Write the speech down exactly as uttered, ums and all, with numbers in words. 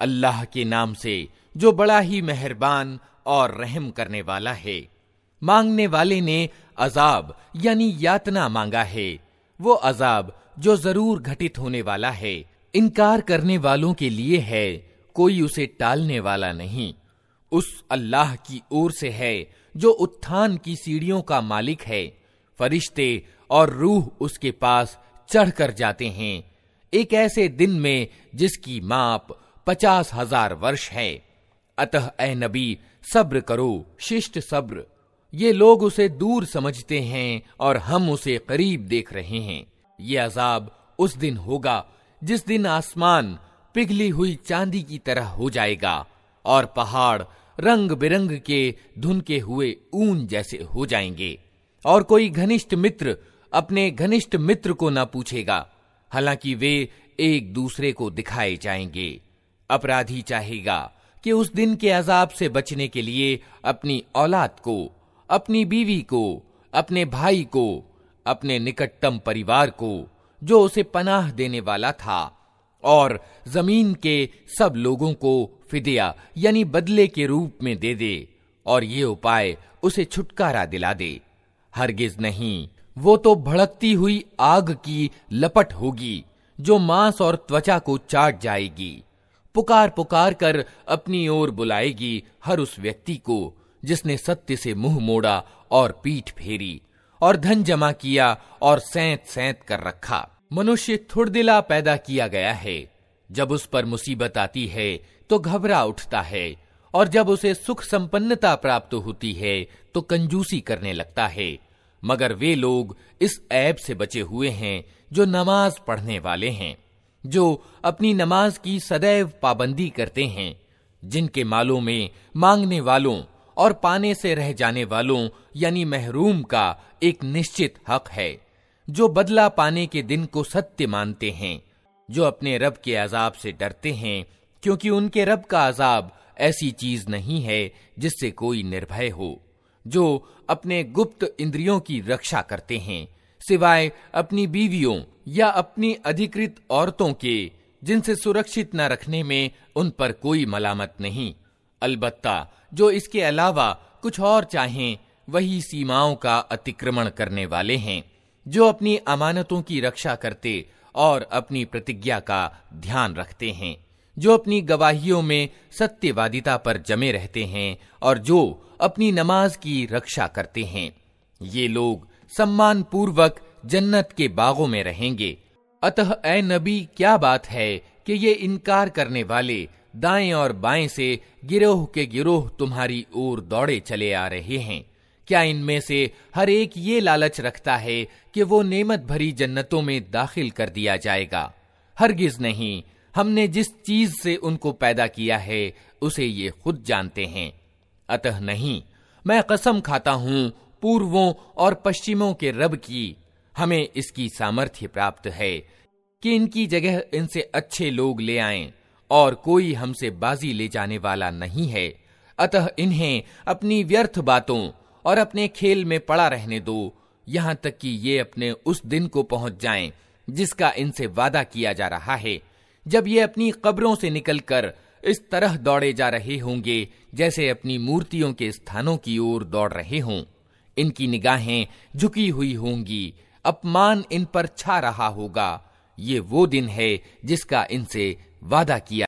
अल्लाह के नाम से जो बड़ा ही मेहरबान और रहम करने वाला है। मांगने वाले ने अजाब यानी यातना मांगा है, वो अजाब जो जरूर घटित होने वाला है। इनकार करने वालों के लिए है, कोई उसे टालने वाला नहीं। उस अल्लाह की ओर से है जो उत्थान की सीढ़ियों का मालिक है। फरिश्ते और रूह उसके पास चढ़कर जाते हैं एक ऐसे दिन में जिसकी माप पचास हजार वर्ष है। अतः ए नबी, सब्र करो, शिष्ट सब्र। ये लोग उसे दूर समझते हैं और हम उसे करीब देख रहे हैं। ये अजाब उस दिन होगा जिस दिन आसमान पिघली हुई चांदी की तरह हो जाएगा और पहाड़ रंग बिरंग के धुनके हुए ऊन जैसे हो जाएंगे, और कोई घनिष्ठ मित्र अपने घनिष्ठ मित्र को न पूछेगा, हालांकि वे एक दूसरे को दिखाए जाएंगे। अपराधी चाहेगा कि उस दिन के अजाब से बचने के लिए अपनी औलाद को, अपनी बीवी को, अपने भाई को, अपने निकटतम परिवार को जो उसे पनाह देने वाला था, और जमीन के सब लोगों को फिदिया यानी बदले के रूप में दे दे, और ये उपाय उसे छुटकारा दिला दे। हरगिज नहीं, वो तो भड़कती हुई आग की लपट होगी जो मांस और त्वचा को चाट जाएगी। पुकार पुकार कर अपनी ओर बुलाएगी हर उस व्यक्ति को जिसने सत्य से मुंह मोड़ा और पीठ फेरी और धन जमा किया और सैंत सैंत कर रखा। मनुष्य थुड़दिला पैदा किया गया है। जब उस पर मुसीबत आती है तो घबरा उठता है, और जब उसे सुख संपन्नता प्राप्त होती है तो कंजूसी करने लगता है। मगर वे लोग इस ऐब से बचे हुए हैं जो नमाज पढ़ने वाले हैं, जो अपनी नमाज की सदैव पाबंदी करते हैं, जिनके मालों में मांगने वालों और पाने से रह जाने वालों यानी महरूम का एक निश्चित हक है, जो बदला पाने के दिन को सत्य मानते हैं, जो अपने रब के अजाब से डरते हैं, क्योंकि उनके रब का अजाब ऐसी चीज नहीं है जिससे कोई निर्भय हो, जो अपने गुप्त इंद्रियों की रक्षा करते हैं, सिवाय अपनी बीवियों या अपनी अधिकृत औरतों के, जिनसे सुरक्षित न रखने में उन पर कोई मलामत नहीं। अलबत्ता जो इसके अलावा कुछ और चाहें वही सीमाओं का अतिक्रमण करने वाले हैं, जो अपनी अमानतों की रक्षा करते और अपनी प्रतिज्ञा का ध्यान रखते हैं, जो अपनी गवाहियों में सत्यवादिता पर जमे रहते हैं और जो अपनी नमाज की रक्षा करते हैं। ये लोग सम्मान पूर्वक जन्नत के बागों में रहेंगे। अतः ए नबी, क्या बात है कि ये इनकार करने वाले दाएं और बाएं से गिरोह के गिरोह तुम्हारी ओर दौड़े चले आ रहे हैं। क्या इनमें से हर एक ये लालच रखता है कि वो नेमत भरी जन्नतों में दाखिल कर दिया जाएगा? हरगिज नहीं। हमने जिस चीज से उनको पैदा किया है उसे ये खुद जानते हैं। अतः नहीं, मैं कसम खाता हूं पूर्वों और पश्चिमों के रब की, हमें इसकी सामर्थ्य प्राप्त है कि इनकी जगह इनसे अच्छे लोग ले आएं, और कोई हमसे बाजी ले जाने वाला नहीं है। अतः इन्हें अपनी व्यर्थ बातों और अपने खेल में पड़ा रहने दो, यहां तक कि ये अपने उस दिन को पहुंच जाएं जिसका इनसे वादा किया जा रहा है, जब ये अपनी कब्रों से निकलकर इस तरह दौड़े जा रहे होंगे जैसे अपनी मूर्तियों के स्थानों की ओर दौड़ रहे हों। इनकी निगाहें झुकी हुई होंगी, अपमान इन पर छा रहा होगा। ये वो दिन है जिसका इनसे वादा किया